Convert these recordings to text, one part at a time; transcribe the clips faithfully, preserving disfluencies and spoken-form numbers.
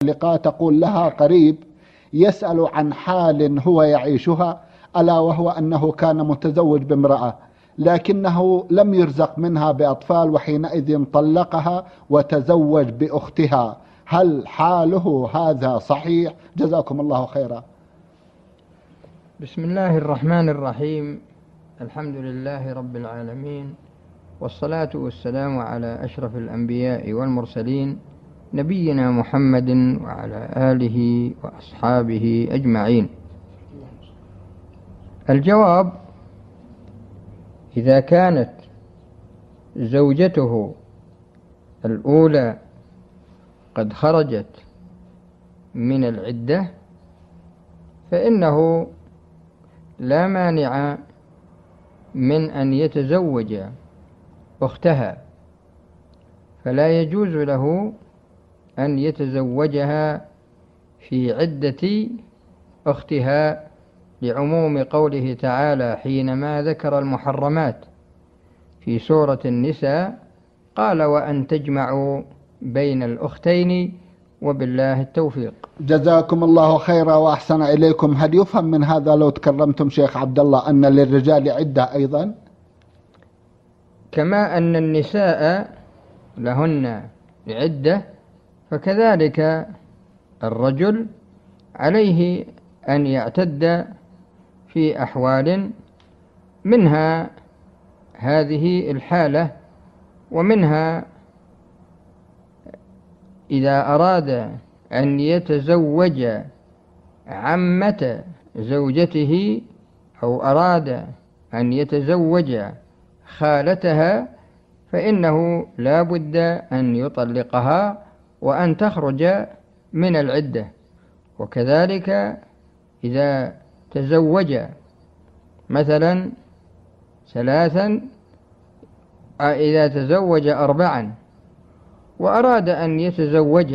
المطلقة تقول لها قريب يسأل عن حال هو يعيشها، ألا وهو أنه كان متزوج بامرأة لكنه لم يرزق منها بأطفال، وحينئذ طلقها وتزوج بأختها، هل حاله هذا صحيح؟ جزاكم الله خيرا. بسم الله الرحمن الرحيم، الحمد لله رب العالمين، والصلاة والسلام على أشرف الأنبياء والمرسلين نبينا محمد وعلى آله وأصحابه أجمعين. الجواب: إذا كانت زوجته الأولى قد خرجت من العدة فإنه لا مانع من أن يتزوج أختها، فلا يجوز له أن يتزوجها في عدة أختها، لعموم قوله تعالى حينما ذكر المحرمات في سورة النساء قال: وأن تجمعوا بين الأختين وبالله التوفيق. جزاكم الله خيرا وأحسن إليكم. هل يفهم من هذا لو تكرمتم شيخ عبد الله أن للرجال عدة أيضا؟ كما أن النساء لهن عدة فكذلك الرجل عليه أن يعتد في أحوال، منها هذه الحالة، ومنها إذا أراد أن يتزوج عمة زوجته أو أراد أن يتزوج خالتها فإنه لا بد أن يطلقها وأن تخرج من العدة. وكذلك إذا تزوج مثلا ثلاثا، إذا تزوج أربعا وأراد أن يتزوج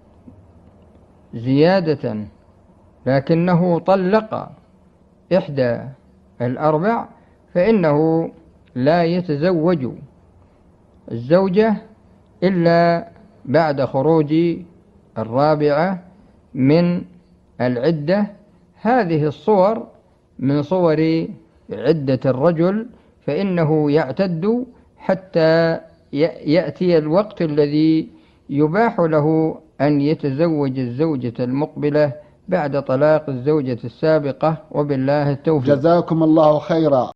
زيادة لكنه طلق إحدى الأربع فإنه لا يتزوج الزوجة إلا بعد خروج الرابعة من العدة. هذه الصور من صور عدة الرجل، فإنه يعتد حتى يأتي الوقت الذي يباح له أن يتزوج الزوجة المقبلة بعد طلاق الزوجة السابقة، وبالله التوفيق. جزاكم الله خيرا.